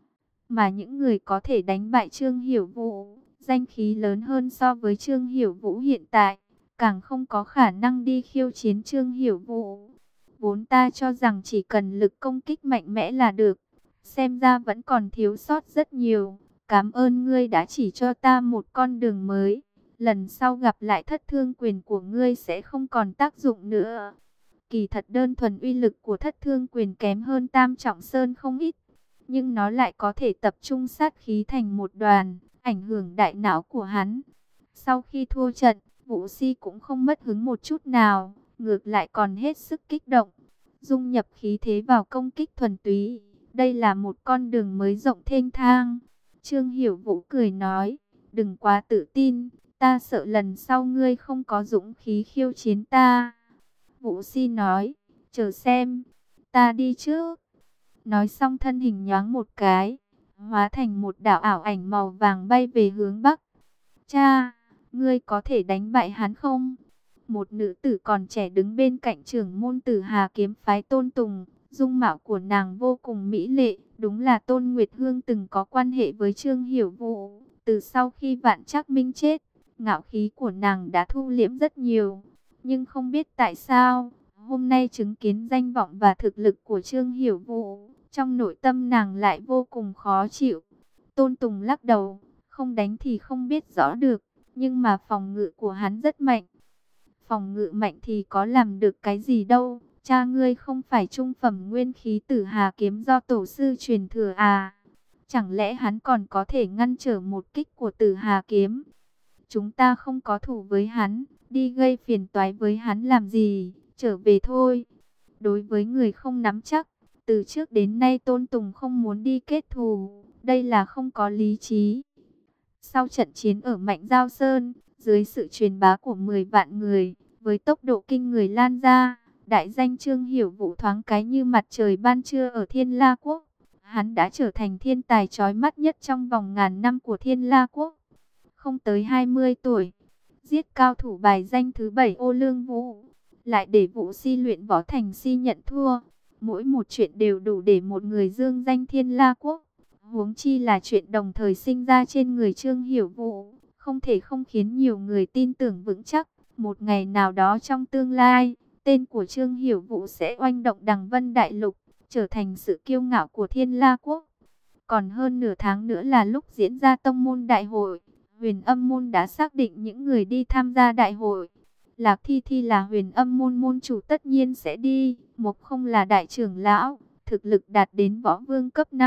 Mà những người có thể đánh bại Trương Hiểu Vũ, danh khí lớn hơn so với Trương Hiểu Vũ hiện tại, càng không có khả năng đi khiêu chiến Trương Hiểu Vũ. Vốn ta cho rằng chỉ cần lực công kích mạnh mẽ là được, xem ra vẫn còn thiếu sót rất nhiều. Cảm ơn ngươi đã chỉ cho ta một con đường mới. Lần sau gặp lại thất thương quyền của ngươi sẽ không còn tác dụng nữa. Kỳ thật đơn thuần uy lực của thất thương quyền kém hơn Tam Trọng Sơn không ít. Nhưng nó lại có thể tập trung sát khí thành một đoàn, ảnh hưởng đại não của hắn. Sau khi thua trận, Vũ Si cũng không mất hứng một chút nào, ngược lại còn hết sức kích động. Dung nhập khí thế vào công kích thuần túy. Đây là một con đường mới rộng thênh thang. Trương Hiểu Vũ cười nói, đừng quá tự tin, ta sợ lần sau ngươi không có dũng khí khiêu chiến ta. Vũ Si nói, chờ xem, ta đi trước. Nói xong thân hình nhoáng một cái, hóa thành một đạo ảo ảnh màu vàng bay về hướng bắc. Cha, ngươi có thể đánh bại hắn không? Một nữ tử còn trẻ đứng bên cạnh trưởng môn Tử Hà kiếm phái Tôn Tùng. Dung mạo của nàng vô cùng mỹ lệ, đúng là Tôn Nguyệt Hương từng có quan hệ với Trương Hiểu Vũ. Từ sau khi Vạn Trác Minh chết, ngạo khí của nàng đã thu liễm rất nhiều. Nhưng không biết tại sao, hôm nay chứng kiến danh vọng và thực lực của Trương Hiểu Vũ, trong nội tâm nàng lại vô cùng khó chịu. Tôn Tùng lắc đầu, không đánh thì không biết rõ được, nhưng mà phòng ngự của hắn rất mạnh. Phòng ngự mạnh thì có làm được cái gì đâu. Cha ngươi không phải trung phẩm nguyên khí Tử Hà kiếm do tổ sư truyền thừa à? Chẳng lẽ hắn còn có thể ngăn trở một kích của Tử Hà kiếm? Chúng ta không có thù với hắn, đi gây phiền toái với hắn làm gì, trở về thôi. Đối với người không nắm chắc, từ trước đến nay Tôn Tùng không muốn đi kết thù, đây là không có lý trí. Sau trận chiến ở Mạnh Giao Sơn, dưới sự truyền bá của mười vạn người, với tốc độ kinh người lan ra, đại danh Trương Hiểu Vũ thoáng cái như mặt trời ban trưa ở Thiên La Quốc. Hắn đã trở thành thiên tài chói mắt nhất trong vòng ngàn năm của Thiên La Quốc. Không tới hai mươi tuổi, giết cao thủ bài danh thứ bảy Ô Lương Vũ, lại để Vũ Si luyện võ thành si nhận thua. Mỗi một chuyện đều đủ để một người dương danh Thiên La Quốc. Huống chi là chuyện đồng thời sinh ra trên người Trương Hiểu Vũ, không thể không khiến nhiều người tin tưởng vững chắc. Một ngày nào đó trong tương lai, tên của Trương Hiểu Vũ sẽ oanh động Đằng Vân Đại Lục, trở thành sự kiêu ngạo của Thiên La Quốc. Còn hơn nửa tháng nữa là lúc diễn ra tông môn đại hội. Huyền Âm môn đã xác định những người đi tham gia đại hội. Lạc Thi Thi là Huyền Âm môn môn chủ tất nhiên sẽ đi. Mộc Không là đại trưởng lão, thực lực đạt đến võ vương cấp năm.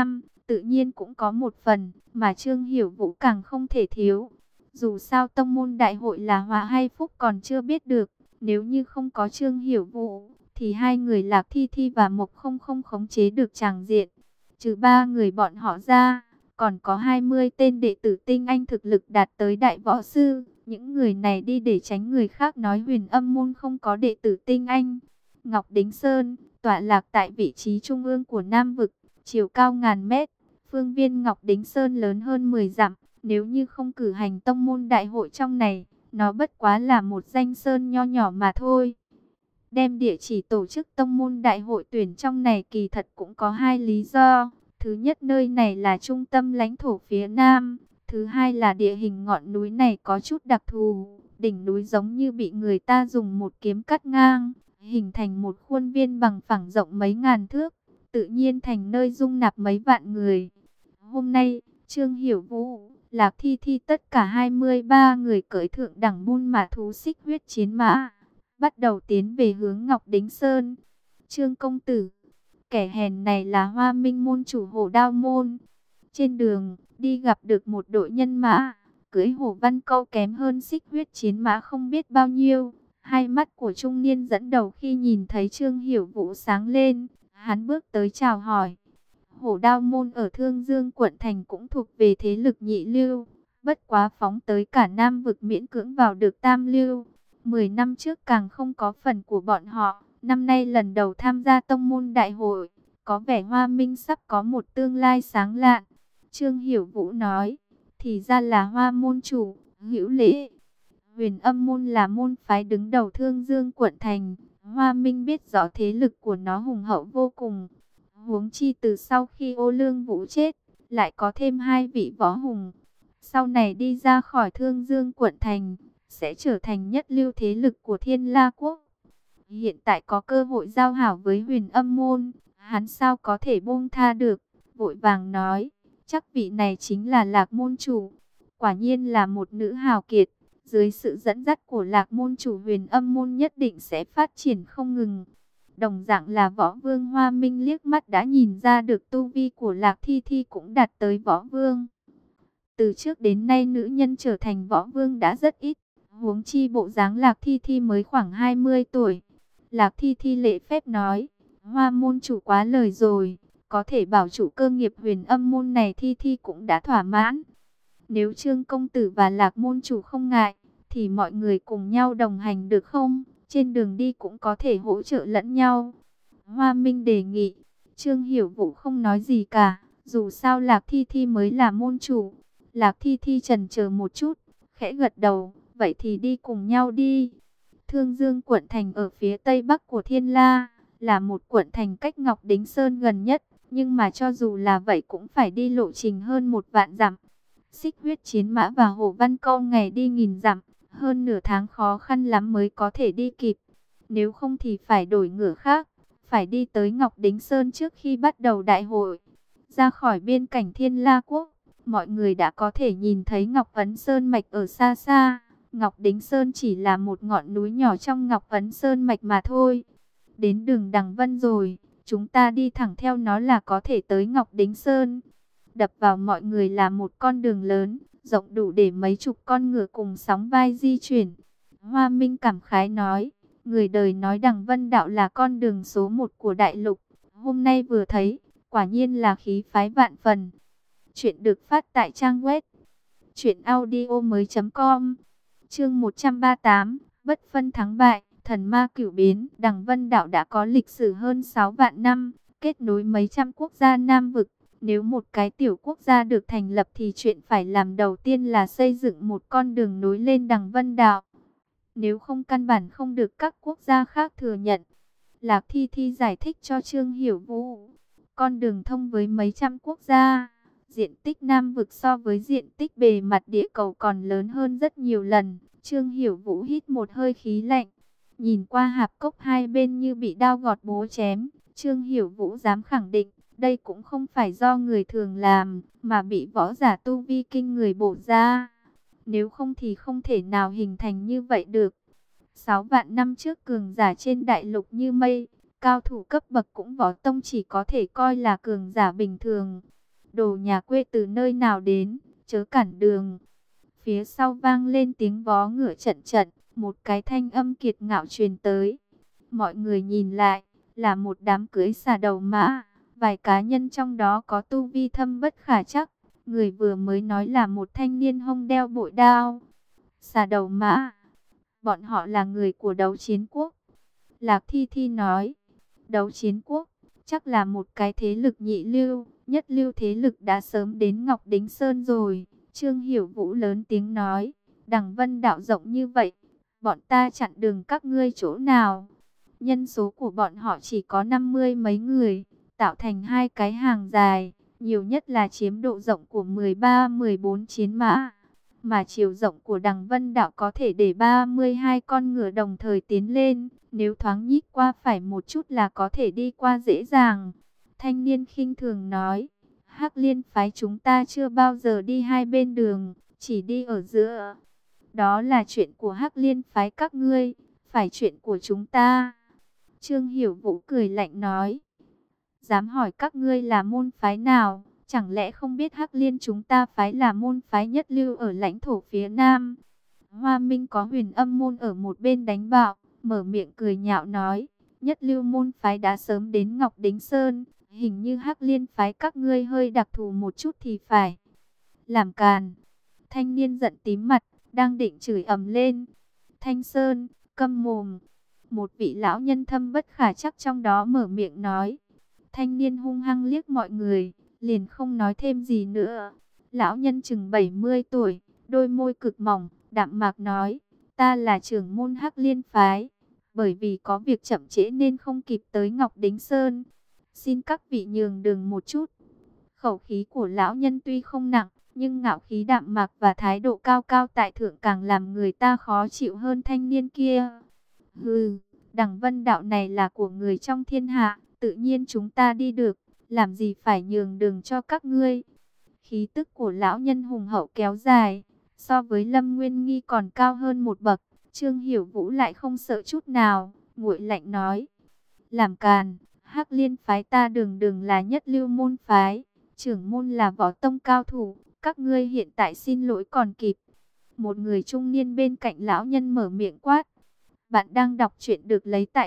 tự nhiên cũng có một phần, mà Trương Hiểu Vũ càng không thể thiếu. Dù sao tông môn đại hội là họa hay phúc còn chưa biết được, nếu như không có Trương Hiểu Vũ, thì hai người Lạc Thi Thi và Mộc Không không khống chế được tràng diện. Trừ ba người bọn họ ra, còn có hai mươi tên đệ tử tinh anh thực lực đạt tới đại võ sư. Những người này đi để tránh người khác nói Huyền Âm môn không có đệ tử tinh anh. Ngọc Đính Sơn, tọa lạc tại vị trí trung ương của Nam vực, chiều cao ngàn mét. Phương viên Ngọc Đính Sơn lớn hơn mười dặm. Nếu như không cử hành tông môn đại hội trong này, nó bất quá là một danh sơn nho nhỏ mà thôi. Đem địa chỉ tổ chức tông môn đại hội tuyển trong này kỳ thật cũng có hai lý do. Thứ nhất, nơi này là trung tâm lãnh thổ phía Nam. Thứ hai là địa hình ngọn núi này có chút đặc thù. Đỉnh núi giống như bị người ta dùng một kiếm cắt ngang, hình thành một khuôn viên bằng phẳng rộng mấy ngàn thước, tự nhiên thành nơi dung nạp mấy vạn người. Hôm nay, Trương Hiểu Vũ, Lạc Thi Thi tất cả hai mươi ba người cưỡi thượng đẳng buôn mã thú xích huyết chiến mã, bắt đầu tiến về hướng Ngọc Đính Sơn. Trương công tử, kẻ hèn này là Hoa Minh môn chủ Hổ Đao môn. Trên đường, đi gặp được một đội nhân mã, cưỡi hổ văn câu kém hơn xích huyết chiến mã không biết bao nhiêu. Hai mắt của trung niên dẫn đầu khi nhìn thấy Trương Hiểu Vũ sáng lên, hắn bước tới chào hỏi. Hổ Đao môn ở Thương Dương quận thành cũng thuộc về thế lực nhị lưu, bất quá phóng tới cả Nam vực miễn cưỡng vào được tam lưu. Mười năm trước càng không có phần của bọn họ, năm nay lần đầu tham gia tông môn đại hội, có vẻ Hoa Minh sắp có một tương lai sáng lạn. Trương Hiểu Vũ nói, thì ra là Hoa môn chủ, hữu lễ. Huyền Âm môn là môn phái đứng đầu Thương Dương quận thành, Hoa Minh biết rõ thế lực của nó hùng hậu vô cùng. Huống chi từ sau khi Ô Lương Vũ chết, lại có thêm hai vị võ hùng. Sau này đi ra khỏi Thương Dương quận thành, sẽ trở thành nhất lưu thế lực của Thiên La quốc. Hiện tại có cơ hội giao hảo với Huyền Âm môn, hắn sao có thể buông tha được, vội vàng nói, chắc vị này chính là Lạc môn chủ. Quả nhiên là một nữ hào kiệt, dưới sự dẫn dắt của Lạc môn chủ Huyền Âm môn nhất định sẽ phát triển không ngừng. Đồng dạng là võ vương, Hoa Minh liếc mắt đã nhìn ra được tu vi của Lạc Thi Thi cũng đạt tới võ vương. Từ trước đến nay nữ nhân trở thành võ vương đã rất ít, huống chi bộ dáng Lạc Thi Thi mới khoảng hai mươi tuổi. Lạc Thi Thi lễ phép nói, Hoa môn chủ quá lời rồi, có thể bảo chủ cơ nghiệp Huyền Âm môn này Thi Thi cũng đã thỏa mãn. Nếu Trương công tử và Lạc môn chủ không ngại, thì mọi người cùng nhau đồng hành được không? Trên đường đi cũng có thể hỗ trợ lẫn nhau. Hoa Minh đề nghị. Trương Hiểu Vũ không nói gì cả, dù sao Lạc Thi Thi mới là môn chủ. Lạc Thi Thi chần chờ một chút, khẽ gật đầu, vậy thì đi cùng nhau đi. Thương Dương quận thành ở phía tây bắc của Thiên La, là một quận thành cách Ngọc Đính Sơn gần nhất, nhưng mà cho dù là vậy cũng phải đi lộ trình hơn một vạn dặm. Xích huyết chiến mã và hổ văn câu ngày đi nghìn dặm, hơn nửa tháng khó khăn lắm mới có thể đi kịp. Nếu không thì phải đổi ngựa khác, phải đi tới Ngọc Đính Sơn trước khi bắt đầu đại hội. Ra khỏi biên cảnh Thiên La quốc, mọi người đã có thể nhìn thấy Ngọc Ấn Sơn mạch ở xa xa. Ngọc Đính Sơn chỉ là một ngọn núi nhỏ trong Ngọc Ấn Sơn mạch mà thôi. Đến đường Đằng Vân rồi, chúng ta đi thẳng theo nó là có thể tới Ngọc Đính Sơn. Đập vào mọi người là một con đường lớn, rộng đủ để mấy chục con ngựa cùng sóng vai di chuyển. Hoa Minh cảm khái nói, người đời nói Đằng Vân đạo là con đường số một của đại lục. Hôm nay vừa thấy, quả nhiên là khí phái vạn phần. Chuyện được phát tại trang web truyện audio mới chấm com. Chương một trăm ba mươi tám, bất phân thắng bại, thần ma cửu biến. Đằng Vân đạo đã có lịch sử hơn sáu vạn năm, kết nối mấy trăm quốc gia Nam vực. Nếu một cái tiểu quốc gia được thành lập thì chuyện phải làm đầu tiên là xây dựng một con đường nối lên Đằng Vân đạo. Nếu không căn bản không được các quốc gia khác thừa nhận. Lạc Thi Thi giải thích cho Trương Hiểu Vũ. Con đường thông với mấy trăm quốc gia. Diện tích Nam vực so với diện tích bề mặt địa cầu còn lớn hơn rất nhiều lần. Trương Hiểu Vũ hít một hơi khí lạnh. Nhìn qua hạp cốc hai bên như bị đao gọt búa chém. Trương Hiểu Vũ dám khẳng định. Đây cũng không phải do người thường làm, mà bị võ giả tu vi kinh người bổ ra. Nếu không thì không thể nào hình thành như vậy được. Sáu vạn năm trước cường giả trên đại lục như mây, cao thủ cấp bậc cũng võ tông chỉ có thể coi là cường giả bình thường. đồ nhà quê từ nơi nào đến, chớ cản đường. Phía sau vang lên tiếng vó ngựa trận trận, một cái thanh âm kiệt ngạo truyền tới. Mọi người nhìn lại, là một đám cưỡi xà đầu mã, vài cá nhân trong đó có tu vi thâm bất khả trắc. Người vừa mới nói là một thanh niên hông đeo bội đao. Xà đầu mã, bọn họ là người của Đấu Chiến Quốc. Lạc Thi Thi nói, Đấu Chiến Quốc, chắc là một cái thế lực nhị lưu, nhất lưu thế lực đã sớm đến Ngọc Đính Sơn rồi. Trương Hiểu Vũ lớn tiếng nói, Đằng Vân đạo rộng như vậy, bọn ta chặn đường các ngươi chỗ nào? Nhân số của bọn họ chỉ có năm mươi mấy người, tạo thành hai cái hàng dài, nhiều nhất là chiếm độ rộng của mười ba mười bốn chiến mã. Mà chiều rộng của Đằng Vân đạo có thể để ba mươi hai con ngựa đồng thời tiến lên, nếu thoáng nhích qua phải một chút là có thể đi qua dễ dàng. Thanh niên khinh thường nói, Hắc Liên phái chúng ta chưa bao giờ đi hai bên đường, chỉ đi ở giữa. Đó là chuyện của Hắc Liên phái các ngươi, phải chuyện của chúng ta. Trương Hiểu Vũ cười lạnh nói, dám hỏi các ngươi là môn phái nào? Chẳng lẽ không biết Hắc Liên chúng ta phái là môn phái nhất lưu ở lãnh thổ phía Nam? Hoa Minh có Huyền Âm môn ở một bên đánh bạo, mở miệng cười nhạo nói, nhất lưu môn phái đã sớm đến Ngọc Đính Sơn, hình như Hắc Liên phái các ngươi hơi đặc thù một chút thì phải. Làm càn. Thanh niên giận tím mặt, đang định chửi ầm lên. Thanh Sơn, câm mồm. Một vị lão nhân thâm bất khả trắc trong đó mở miệng nói. Thanh niên hung hăng liếc mọi người, liền không nói thêm gì nữa. Lão nhân chừng bảy mươi tuổi, đôi môi cực mỏng, đạm mạc nói, ta là trưởng môn Hắc Liên phái, bởi vì có việc chậm trễ nên không kịp tới Ngọc Đính Sơn. Xin các vị nhường đường một chút. Khẩu khí của lão nhân tuy không nặng, nhưng ngạo khí đạm mạc và thái độ cao cao tại thượng càng làm người ta khó chịu hơn thanh niên kia. Hừ, Đằng Vân đạo này là của người trong thiên hạ, tự nhiên chúng ta đi được, làm gì phải nhường đường cho các ngươi. Khí tức của lão nhân hùng hậu kéo dài, so với Lâm Nguyên Nghi còn cao hơn một bậc. Trương Hiểu Vũ lại không sợ chút nào, nguội lạnh nói, làm càn. Hắc Liên phái ta đường đường là nhất lưu môn phái, trưởng môn là võ tông cao thủ, các ngươi hiện tại xin lỗi còn kịp. Một người trung niên bên cạnh lão nhân mở miệng quát. Bạn đang đọc truyện được lấy tại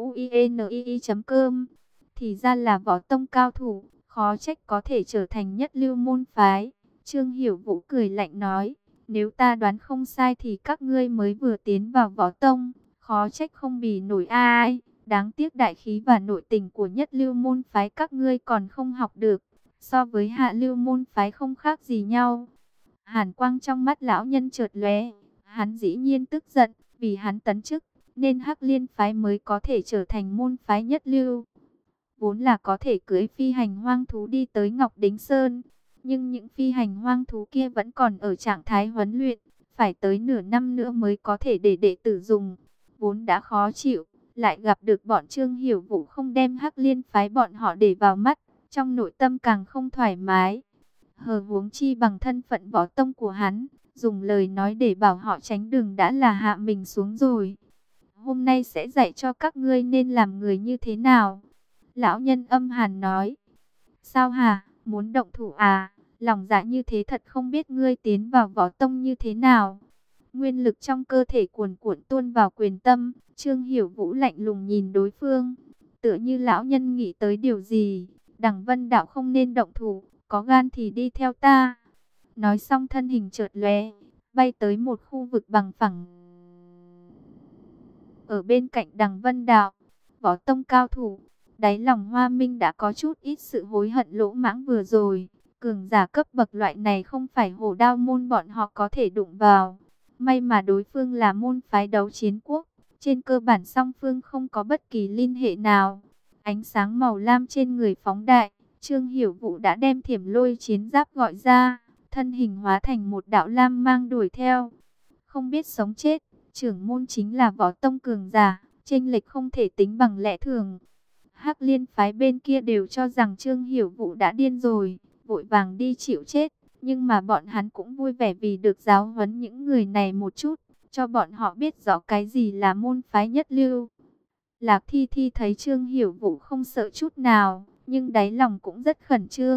tauinii chấm com. Thì ra là võ tông cao thủ, khó trách có thể trở thành nhất lưu môn phái. Trương Hiểu Vũ cười lạnh nói, nếu ta đoán không sai thì các ngươi mới vừa tiến vào võ tông, khó trách không bì nổi ai. Đáng tiếc đại khí và nội tình của nhất lưu môn phái các ngươi còn không học được, so với hạ lưu môn phái không khác gì nhau. Hàn quang trong mắt lão nhân chợt lóe, hắn dĩ nhiên tức giận, vì hắn tấn chức, nên Hắc Liên phái mới có thể trở thành môn phái nhất lưu. Vốn là có thể cưỡi phi hành hoang thú đi tới Ngọc Đính Sơn, nhưng những phi hành hoang thú kia vẫn còn ở trạng thái huấn luyện, phải tới nửa năm nữa mới có thể để đệ tử dùng. Vốn đã khó chịu, lại gặp được bọn Trương Hiểu Vũ không đem Hắc Liên phái bọn họ để vào mắt, trong nội tâm càng không thoải mái. Hờ huống chi bằng thân phận võ tông của hắn, dùng lời nói để bảo họ tránh đường đã là hạ mình xuống rồi. Hôm nay sẽ dạy cho các ngươi nên làm người như thế nào. Lão nhân âm hàn nói. Sao hả, muốn động thủ à? Lòng dạ như thế thật không biết ngươi tiến vào võ tông như thế nào. Nguyên lực trong cơ thể cuồn cuộn tuôn vào quyền tâm. Trương Hiểu Vũ lạnh lùng nhìn đối phương, tựa như lão nhân nghĩ tới điều gì. Đằng Vân đạo không nên động thủ, có gan thì đi theo ta. Nói xong thân hình chợt lóe, bay tới một khu vực bằng phẳng. Ở bên cạnh Đằng Vân đạo, võ tông cao thủ, đáy lòng Hoa Minh đã có chút ít sự hối hận lỗ mãng vừa rồi. Cường giả cấp bậc loại này không phải hổ đao môn bọn họ có thể đụng vào. May mà đối phương là môn phái Đấu Chiến Quốc, trên cơ bản song phương không có bất kỳ liên hệ nào. Ánh sáng màu lam trên người phóng đại, Trương Hiểu Vũ đã đem Thiểm Lôi chiến giáp gọi ra, thân hình hóa thành một đạo lam mang đuổi theo. Không biết sống chết, trưởng môn chính là võ tông cường giả, chênh lệch không thể tính bằng lẽ thường. Hắc Liên phái bên kia đều cho rằng Trương Hiểu Vũ đã điên rồi, vội vàng đi chịu chết, nhưng mà bọn hắn cũng vui vẻ vì được giáo huấn những người này một chút, cho bọn họ biết rõ cái gì là môn phái nhất lưu. Lạc Thi Thi thấy Trương Hiểu Vũ không sợ chút nào, nhưng đáy lòng cũng rất khẩn trương,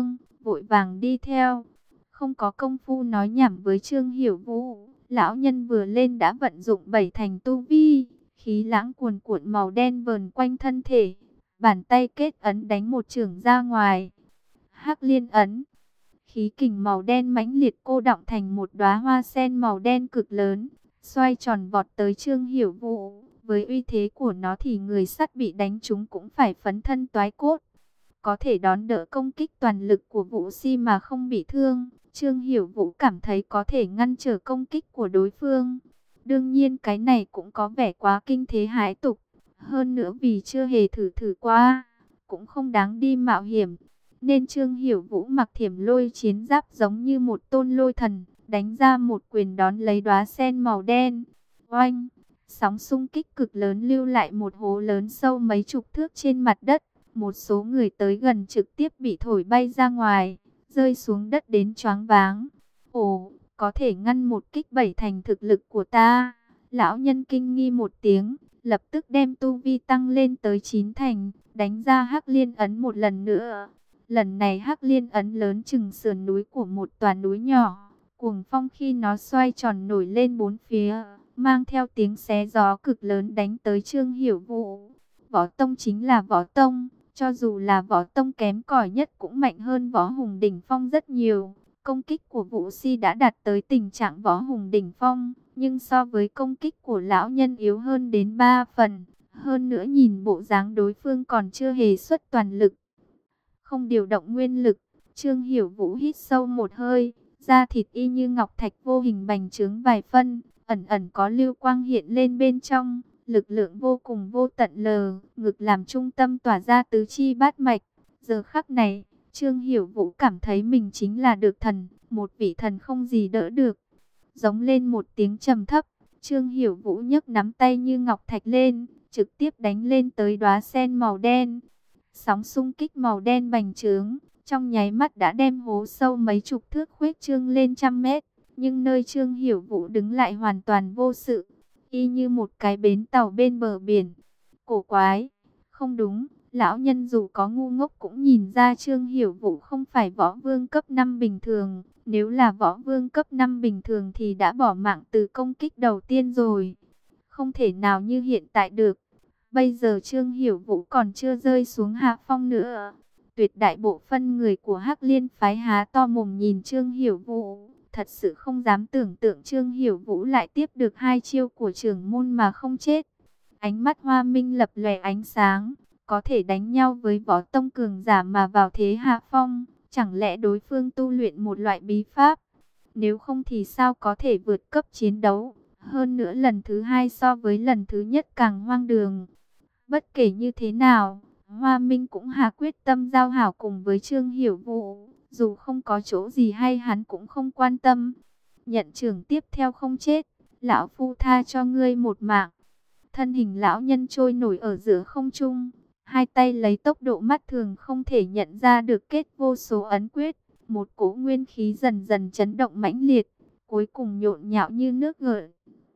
vội vàng đi theo. Không có công phu nói nhảm với Trương Hiểu Vũ, lão nhân vừa lên đã vận dụng bảy thành tu vi, khí lãng cuồn cuộn màu đen vờn quanh thân thể, bàn tay kết ấn đánh một chưởng ra ngoài. Hắc Liên ấn, khí kình màu đen mãnh liệt cô đọng thành một đóa hoa sen màu đen cực lớn, xoay tròn vọt tới Trương Hiểu Vũ. Với uy thế của nó thì người sắt bị đánh trúng cũng phải phấn thân toái cốt. Có thể đón đỡ công kích toàn lực của Vũ Si mà không bị thương, Trương Hiểu Vũ cảm thấy có thể ngăn trở công kích của đối phương. Đương nhiên cái này cũng có vẻ quá kinh thế hãi tục. Hơn nữa vì chưa hề thử thử qua, cũng không đáng đi mạo hiểm. Nên Trương Hiểu Vũ mặc thiểm lôi chiến giáp giống như một tôn lôi thần, đánh ra một quyền đón lấy đóa sen màu đen. Oanh! Sóng xung kích cực lớn lưu lại một hố lớn sâu mấy chục thước trên mặt đất. Một số người tới gần trực tiếp bị thổi bay ra ngoài, rơi xuống đất đến choáng váng. Ồ, có thể ngăn một kích bảy thành thực lực của ta. Lão nhân kinh nghi một tiếng, lập tức đem tu vi tăng lên tới chín thành, đánh ra Hắc Liên ấn một lần nữa. Lần này Hắc Liên ấn lớn chừng sườn núi của một tòa núi nhỏ. Cuồng phong khi nó xoay tròn nổi lên bốn phía, mang theo tiếng xé gió cực lớn đánh tới Trương Hiểu Vũ. Võ tông chính là võ tông, cho dù là võ tông kém cỏi nhất cũng mạnh hơn võ hùng đỉnh phong rất nhiều. Công kích của Vũ Si đã đạt tới tình trạng võ hùng đỉnh phong, nhưng so với công kích của lão nhân yếu hơn đến ba phần. Hơn nữa nhìn bộ dáng đối phương còn chưa hề xuất toàn lực, không điều động nguyên lực. Trương Hiểu Vũ hít sâu một hơi, da thịt y như ngọc thạch vô hình bành trướng vài phân, ẩn ẩn có lưu quang hiện lên bên trong, lực lượng vô cùng vô tận lờ, ngực làm trung tâm tỏa ra tứ chi bát mạch. Giờ khắc này, Trương Hiểu Vũ cảm thấy mình chính là được thần, một vị thần không gì đỡ được. Giống lên một tiếng trầm thấp, Trương Hiểu Vũ nhấc nắm tay như ngọc thạch lên, trực tiếp đánh lên tới đóa sen màu đen. Sóng xung kích màu đen bành trướng, trong nháy mắt đã đem hố sâu mấy chục thước khuếch trương lên trăm mét. Nhưng nơi Trương Hiểu Vũ đứng lại hoàn toàn vô sự, y như một cái bến tàu bên bờ biển. Cổ quái, không đúng, lão nhân dù có ngu ngốc cũng nhìn ra Trương Hiểu Vũ không phải võ vương cấp năm bình thường. Nếu là võ vương cấp năm bình thường thì đã bỏ mạng từ công kích đầu tiên rồi. Không thể nào như hiện tại được. Bây giờ Trương Hiểu Vũ còn chưa rơi xuống hạ phong nữa. Tuyệt đại bộ phân người của Hắc Liên phái há to mồm nhìn Trương Hiểu Vũ, thật sự không dám tưởng tượng Trương Hiểu Vũ lại tiếp được hai chiêu của trưởng môn mà không chết. Ánh mắt Hoa Minh lập lòe ánh sáng, có thể đánh nhau với võ tông cường giả mà vào thế hạ phong, chẳng lẽ đối phương tu luyện một loại bí pháp? Nếu không thì sao có thể vượt cấp chiến đấu? Hơn nữa lần thứ hai so với lần thứ nhất càng hoang đường. Bất kể như thế nào, Hoa Minh cũng hà quyết tâm giao hảo cùng với Trương Hiểu Vũ. Dù không có chỗ gì hay hắn cũng không quan tâm. Nhận trưởng tiếp theo không chết, lão phu tha cho ngươi một mạng. Thân hình lão nhân trôi nổi ở giữa không trung, hai tay lấy tốc độ mắt thường không thể nhận ra được kết vô số ấn quyết. Một cỗ nguyên khí dần dần chấn động mãnh liệt, cuối cùng nhộn nhạo như nước gợn,